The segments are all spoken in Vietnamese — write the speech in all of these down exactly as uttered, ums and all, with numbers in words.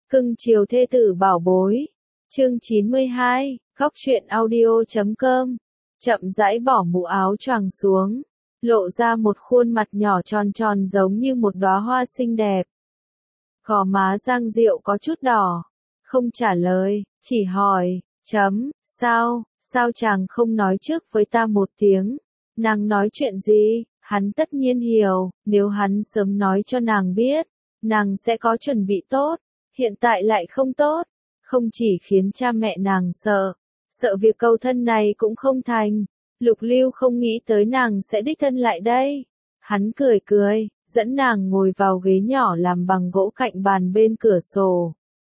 Cưng chiều thê tử bảo bối. Chương chín mươi hai, góc truyện audio chấm com. Chậm rãi bỏ mũ áo choàng xuống, lộ ra một khuôn mặt nhỏ tròn tròn giống như một đóa hoa xinh đẹp. Gò má Giang Diệu có chút đỏ, không trả lời, chỉ hỏi, chấm, sao, sao chàng không nói trước với ta một tiếng? Nàng nói chuyện gì? Hắn tất nhiên hiểu, nếu hắn sớm nói cho nàng biết, nàng sẽ có chuẩn bị tốt, hiện tại lại không tốt, không chỉ khiến cha mẹ nàng sợ, sợ việc cầu thân này cũng không thành. Lục Lưu không nghĩ tới nàng sẽ đích thân lại đây. Hắn cười cười, dẫn nàng ngồi vào ghế nhỏ làm bằng gỗ cạnh bàn bên cửa sổ.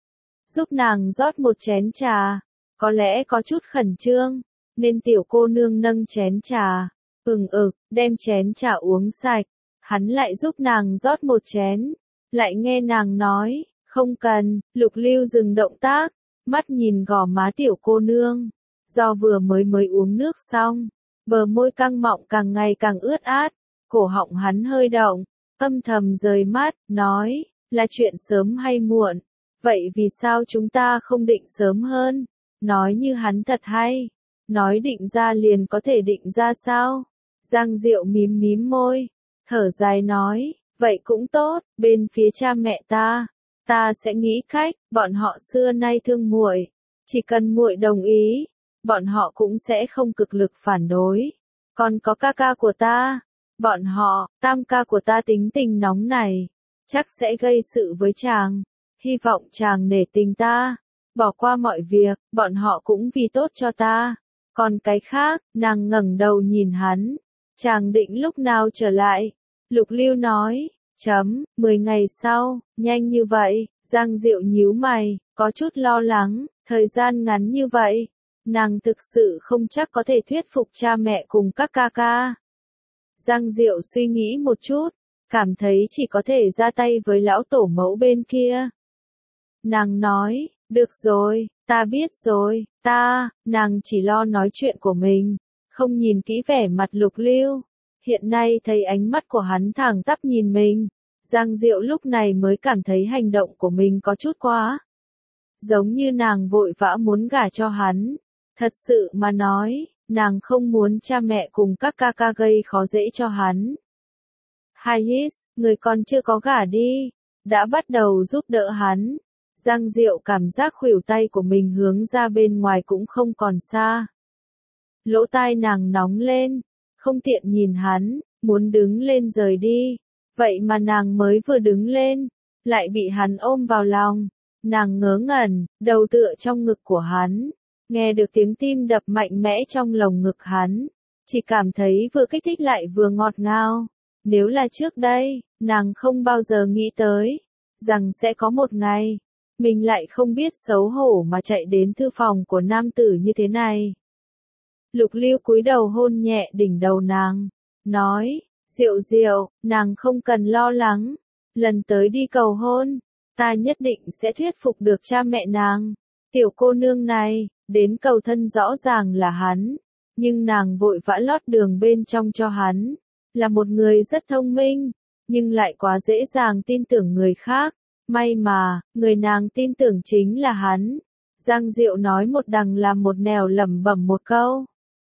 Giúp nàng rót một chén trà, có lẽ có chút khẩn trương, nên tiểu cô nương nâng chén trà, ừng ực, đem chén trà uống sạch. Hắn lại giúp nàng rót một chén, lại nghe nàng nói, không cần. Lục Lưu dừng động tác, mắt nhìn gò má tiểu cô nương. Do vừa mới mới uống nước xong, bờ môi căng mọng càng ngày càng ướt át, cổ họng hắn hơi động, âm thầm rời mắt, nói, là chuyện sớm hay muộn, vậy vì sao chúng ta không định sớm hơn? Nói như hắn thật hay, nói định ra liền có thể định ra sao? Giang Diệu mím mím môi, thở dài nói, vậy cũng tốt, bên phía cha mẹ ta, ta sẽ nghĩ cách, bọn họ xưa nay thương muội, chỉ cần muội đồng ý, bọn họ cũng sẽ không cực lực phản đối. Còn có ca ca của ta, bọn họ, tam ca của ta tính tình nóng này, chắc sẽ gây sự với chàng. Hy vọng chàng nể tình ta, bỏ qua mọi việc, bọn họ cũng vì tốt cho ta. Còn cái khác, nàng ngẩng đầu nhìn hắn, chàng định lúc nào trở lại? Lục Lưu nói, chấm, mười ngày sau, nhanh như vậy. Giang Diệu nhíu mày, có chút lo lắng, thời gian ngắn như vậy, nàng thực sự không chắc có thể thuyết phục cha mẹ cùng các ca ca. Giang Diệu suy nghĩ một chút, cảm thấy chỉ có thể ra tay với lão tổ mẫu bên kia. Nàng nói, được rồi, ta biết rồi, ta, nàng chỉ lo nói chuyện của mình, không nhìn kỹ vẻ mặt Lục Lưu. Hiện nay thấy ánh mắt của hắn thẳng tắp nhìn mình, Giang Diệu lúc này mới cảm thấy hành động của mình có chút quá. Giống như nàng vội vã muốn gả cho hắn. Thật sự mà nói, nàng không muốn cha mẹ cùng các ca ca gây khó dễ cho hắn. Hayes, người còn chưa có gả đi, đã bắt đầu giúp đỡ hắn. Giang Diệu cảm giác khuỷu tay của mình hướng ra bên ngoài cũng không còn xa. Lỗ tai nàng nóng lên, không tiện nhìn hắn, muốn đứng lên rời đi. Vậy mà nàng mới vừa đứng lên, lại bị hắn ôm vào lòng. Nàng ngớ ngẩn, đầu tựa trong ngực của hắn. Nghe được tiếng tim đập mạnh mẽ trong lồng ngực hắn, chỉ cảm thấy vừa kích thích lại vừa ngọt ngào. Nếu là trước đây, nàng không bao giờ nghĩ tới, rằng sẽ có một ngày, mình lại không biết xấu hổ mà chạy đến thư phòng của nam tử như thế này. Lục Lưu cúi đầu hôn nhẹ đỉnh đầu nàng, nói, Diệu Diệu, nàng không cần lo lắng, lần tới đi cầu hôn, ta nhất định sẽ thuyết phục được cha mẹ nàng. Tiểu cô nương này, đến cầu thân rõ ràng là hắn, nhưng nàng vội vã lót đường bên trong cho hắn, là một người rất thông minh, nhưng lại quá dễ dàng tin tưởng người khác. May mà, người nàng tin tưởng chính là hắn. Giang Diệu nói một đằng làm một nẻo lẩm bẩm một câu.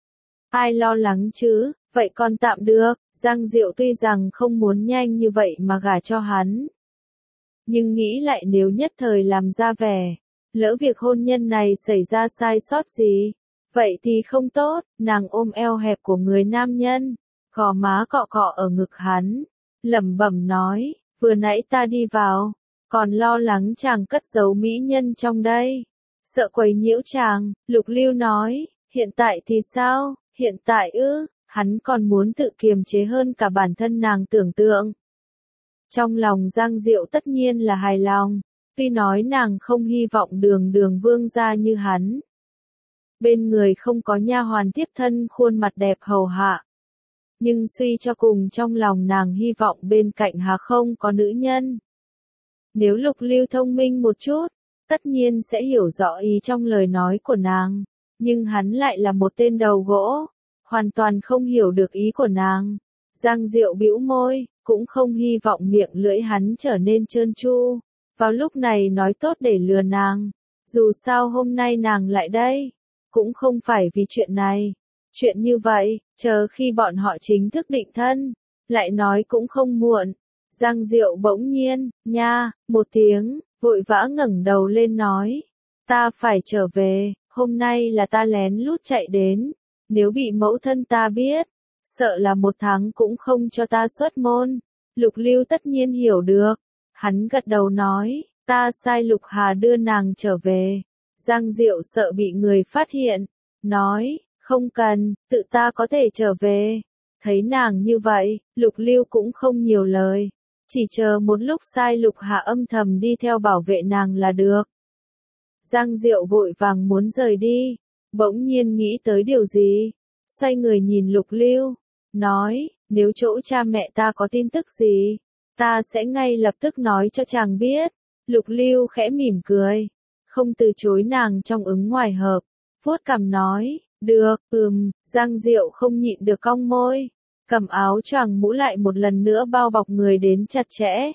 Ai lo lắng chứ, vậy còn tạm được. Giang Diệu tuy rằng không muốn nhanh như vậy mà gả cho hắn, nhưng nghĩ lại nếu nhất thời làm ra vẻ, lỡ việc hôn nhân này xảy ra sai sót gì, vậy thì không tốt. Nàng ôm eo hẹp của người nam nhân, gò má cọ cọ ở ngực hắn, lẩm bẩm nói, vừa nãy ta đi vào, còn lo lắng chàng cất giấu mỹ nhân trong đây, sợ quấy nhiễu chàng. Lục Lưu nói, hiện tại thì sao? Hiện tại ư? Hắn còn muốn tự kiềm chế hơn cả bản thân nàng tưởng tượng. Trong lòng Giang Diệu tất nhiên là hài lòng, tuy nói nàng không hy vọng đường đường vương gia như hắn. Bên người không có nha hoàn tiếp thân khuôn mặt đẹp hầu hạ. Nhưng suy cho cùng trong lòng nàng hy vọng bên cạnh hà không có nữ nhân. Nếu Lục Lưu thông minh một chút, tất nhiên sẽ hiểu rõ ý trong lời nói của nàng. Nhưng hắn lại là một tên đầu gỗ, hoàn toàn không hiểu được ý của nàng. Giang Diệu bĩu môi, cũng không hy vọng miệng lưỡi hắn trở nên trơn tru. vào lúc này nói tốt để lừa nàng. Dù sao hôm nay nàng lại đây, cũng không phải vì chuyện này. Chuyện như vậy, chờ khi bọn họ chính thức định thân, lại nói cũng không muộn. Giang Diệu bỗng nhiên, nha, một tiếng, vội vã ngẩng đầu lên nói. Ta phải trở về, hôm nay là ta lén lút chạy đến. Nếu bị mẫu thân ta biết, sợ là một tháng cũng không cho ta xuất môn. Lục Lưu tất nhiên hiểu được. Hắn gật đầu nói, ta sai Lục Hà đưa nàng trở về. Giang Diệu sợ bị người phát hiện, nói, không cần, tự ta có thể trở về. Thấy nàng như vậy, Lục Lưu cũng không nhiều lời, chỉ chờ một lúc sai Lục Hà âm thầm đi theo bảo vệ nàng là được. Giang Diệu vội vàng muốn rời đi, bỗng nhiên nghĩ tới điều gì, xoay người nhìn Lục Lưu, nói, nếu chỗ cha mẹ ta có tin tức gì, ta sẽ ngay lập tức nói cho chàng biết. Lục Lưu khẽ mỉm cười, không từ chối nàng trong ứng ngoài hợp, vuốt cằm nói, được, ừm. Giang Diệu không nhịn được cong môi, cầm áo choàng mũ lại một lần nữa bao bọc người đến chặt chẽ.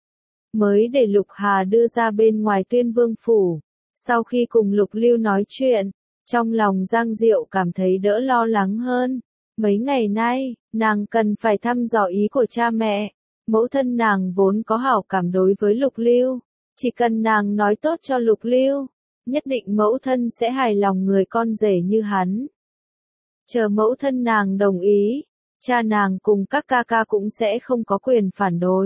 Mới để Lục Hà đưa ra bên ngoài Tuyên Vương phủ. Sau khi cùng Lục Lưu nói chuyện, trong lòng Giang Diệu cảm thấy đỡ lo lắng hơn. Mấy ngày nay, nàng cần phải thăm dò ý của cha mẹ. Mẫu thân nàng vốn có hảo cảm đối với Lục Lưu, chỉ cần nàng nói tốt cho Lục Lưu, nhất định mẫu thân sẽ hài lòng người con rể như hắn. Chờ mẫu thân nàng đồng ý, cha nàng cùng các ca ca cũng sẽ không có quyền phản đối.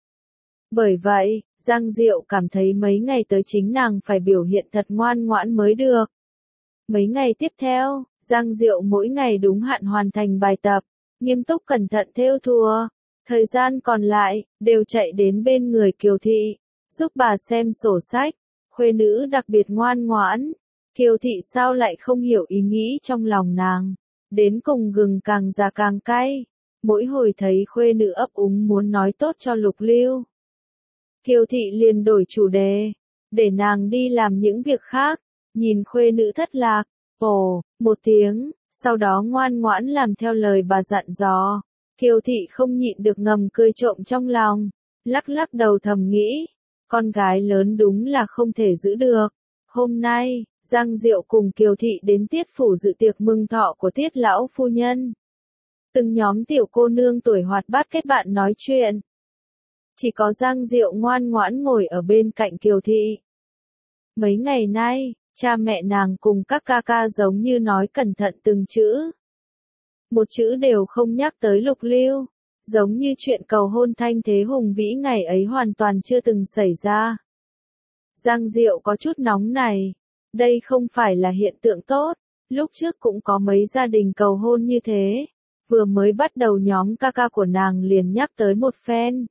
Bởi vậy, Giang Diệu cảm thấy mấy ngày tới chính nàng phải biểu hiện thật ngoan ngoãn mới được. Mấy ngày tiếp theo, Giang Diệu mỗi ngày đúng hạn hoàn thành bài tập, nghiêm túc cẩn thận thêu thùa. Thời gian còn lại, đều chạy đến bên người Kiều Thị, giúp bà xem sổ sách. Khuê nữ đặc biệt ngoan ngoãn. Kiều Thị sao lại không hiểu ý nghĩ trong lòng nàng. Đến cùng gừng càng già càng cay. Mỗi hồi thấy khuê nữ ấp úng muốn nói tốt cho Lục Lưu, Kiều Thị liền đổi chủ đề, để nàng đi làm những việc khác. Nhìn khuê nữ thất lạc, ồ, một tiếng, sau đó ngoan ngoãn làm theo lời bà dặn dò. Kiều Thị không nhịn được ngầm cười trộm trong lòng, lắc lắc đầu thầm nghĩ, con gái lớn đúng là không thể giữ được. Hôm nay, Giang Diệu cùng Kiều Thị đến Tiết phủ dự tiệc mừng thọ của Tiết lão phu nhân. Từng nhóm tiểu cô nương tuổi hoạt bát kết bạn nói chuyện. Chỉ có Giang Diệu ngoan ngoãn ngồi ở bên cạnh Kiều Thị. Mấy ngày nay, cha mẹ nàng cùng các ca ca giống như nói cẩn thận từng chữ. Một chữ đều không nhắc tới Lục Lưu, giống như chuyện cầu hôn thanh thế hùng vĩ ngày ấy hoàn toàn chưa từng xảy ra. Giang Diệu có chút nóng này, đây không phải là hiện tượng tốt, lúc trước cũng có mấy gia đình cầu hôn như thế, vừa mới bắt đầu nhóm ca ca của nàng liền nhắc tới một phen.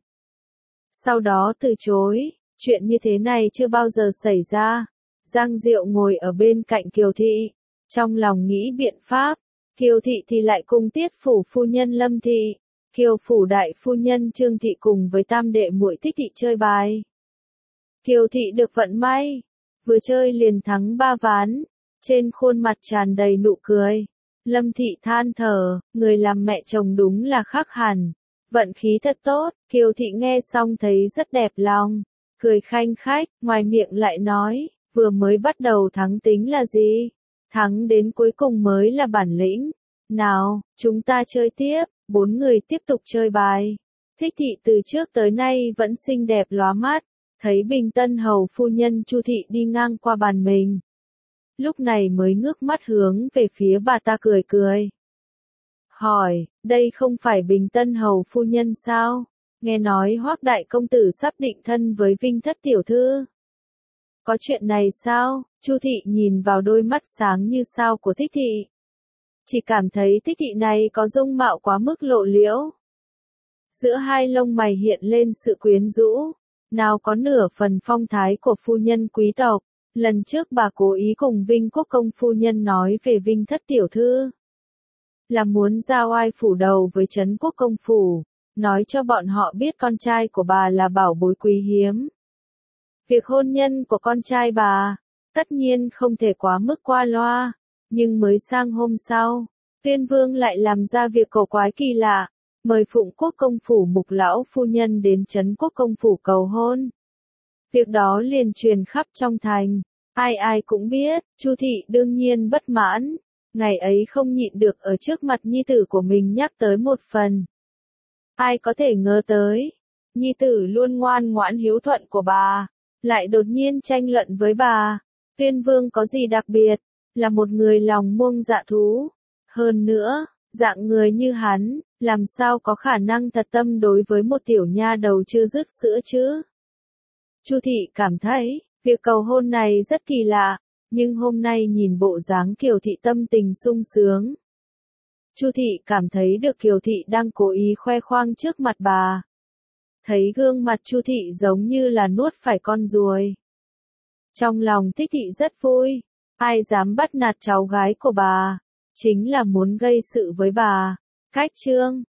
Sau đó từ chối, chuyện như thế này chưa bao giờ xảy ra. Giang Diệu ngồi ở bên cạnh Kiều Thị, trong lòng nghĩ biện pháp. Kiều Thị thì lại cùng Tiết phủ phu nhân Lâm Thị, Kiều phủ đại phu nhân Trương Thị cùng với tam đệ muội Tích Thị chơi bài. Kiều Thị được vận may, vừa chơi liền thắng ba ván, trên khuôn mặt tràn đầy nụ cười. Lâm Thị than thở, người làm mẹ chồng đúng là khác hẳn, vận khí thật tốt. Kiều Thị nghe xong thấy rất đẹp lòng, cười khanh khách, ngoài miệng lại nói, vừa mới bắt đầu thắng tính là gì? Thắng đến cuối cùng mới là bản lĩnh. Nào, chúng ta chơi tiếp. Bốn người tiếp tục chơi bài. Thích Thị từ trước tới nay vẫn xinh đẹp lóa mắt, thấy Bình Tân hầu phu nhân Chu Thị đi ngang qua bàn mình, lúc này mới ngước mắt hướng về phía bà ta cười cười. Hỏi, đây không phải Bình Tân hầu phu nhân sao? Nghe nói Hoắc đại công tử sắp định thân với Vinh thất tiểu thư. Có chuyện này sao? Chu Thị nhìn vào đôi mắt sáng như sao của Thích Thị, chỉ cảm thấy Thích Thị này có dung mạo quá mức lộ liễu. Giữa hai lông mày hiện lên sự quyến rũ, nào có nửa phần phong thái của phu nhân quý tộc. Lần trước bà cố ý cùng Vinh Quốc công phu nhân nói về Vinh thất tiểu thư, là muốn giao oai phủ đầu với Trấn Quốc công phủ, nói cho bọn họ biết con trai của bà là bảo bối quý hiếm. Việc hôn nhân của con trai bà, tất nhiên không thể quá mức qua loa, nhưng mới sang hôm sau, Tuyên Vương lại làm ra việc cổ quái kỳ lạ, mời Phụng Quốc công phủ Mục lão phu nhân đến Trấn Quốc công phủ cầu hôn. Việc đó liền truyền khắp trong thành. Ai ai cũng biết, Chu thị đương nhiên bất mãn. Ngày ấy không nhịn được ở trước mặt nhi tử của mình nhắc tới một phần. Ai có thể ngờ tới, nhi tử luôn ngoan ngoãn hiếu thuận của bà, lại đột nhiên tranh luận với bà. Tuyên Vương có gì đặc biệt, là một người lòng muông dạ thú. Hơn nữa, dạng người như hắn, làm sao có khả năng thật tâm đối với một tiểu nha đầu chưa dứt sữa chứ? Chu thị cảm thấy, việc cầu hôn này rất kỳ lạ, nhưng hôm nay nhìn bộ dáng Kiều thị tâm tình sung sướng. Chu thị cảm thấy được Kiều thị đang cố ý khoe khoang trước mặt bà. Thấy gương mặt Chu thị giống như là nuốt phải con ruồi. Trong lòng Thích thị rất vui, ai dám bắt nạt cháu gái của bà, chính là muốn gây sự với bà. Cách chương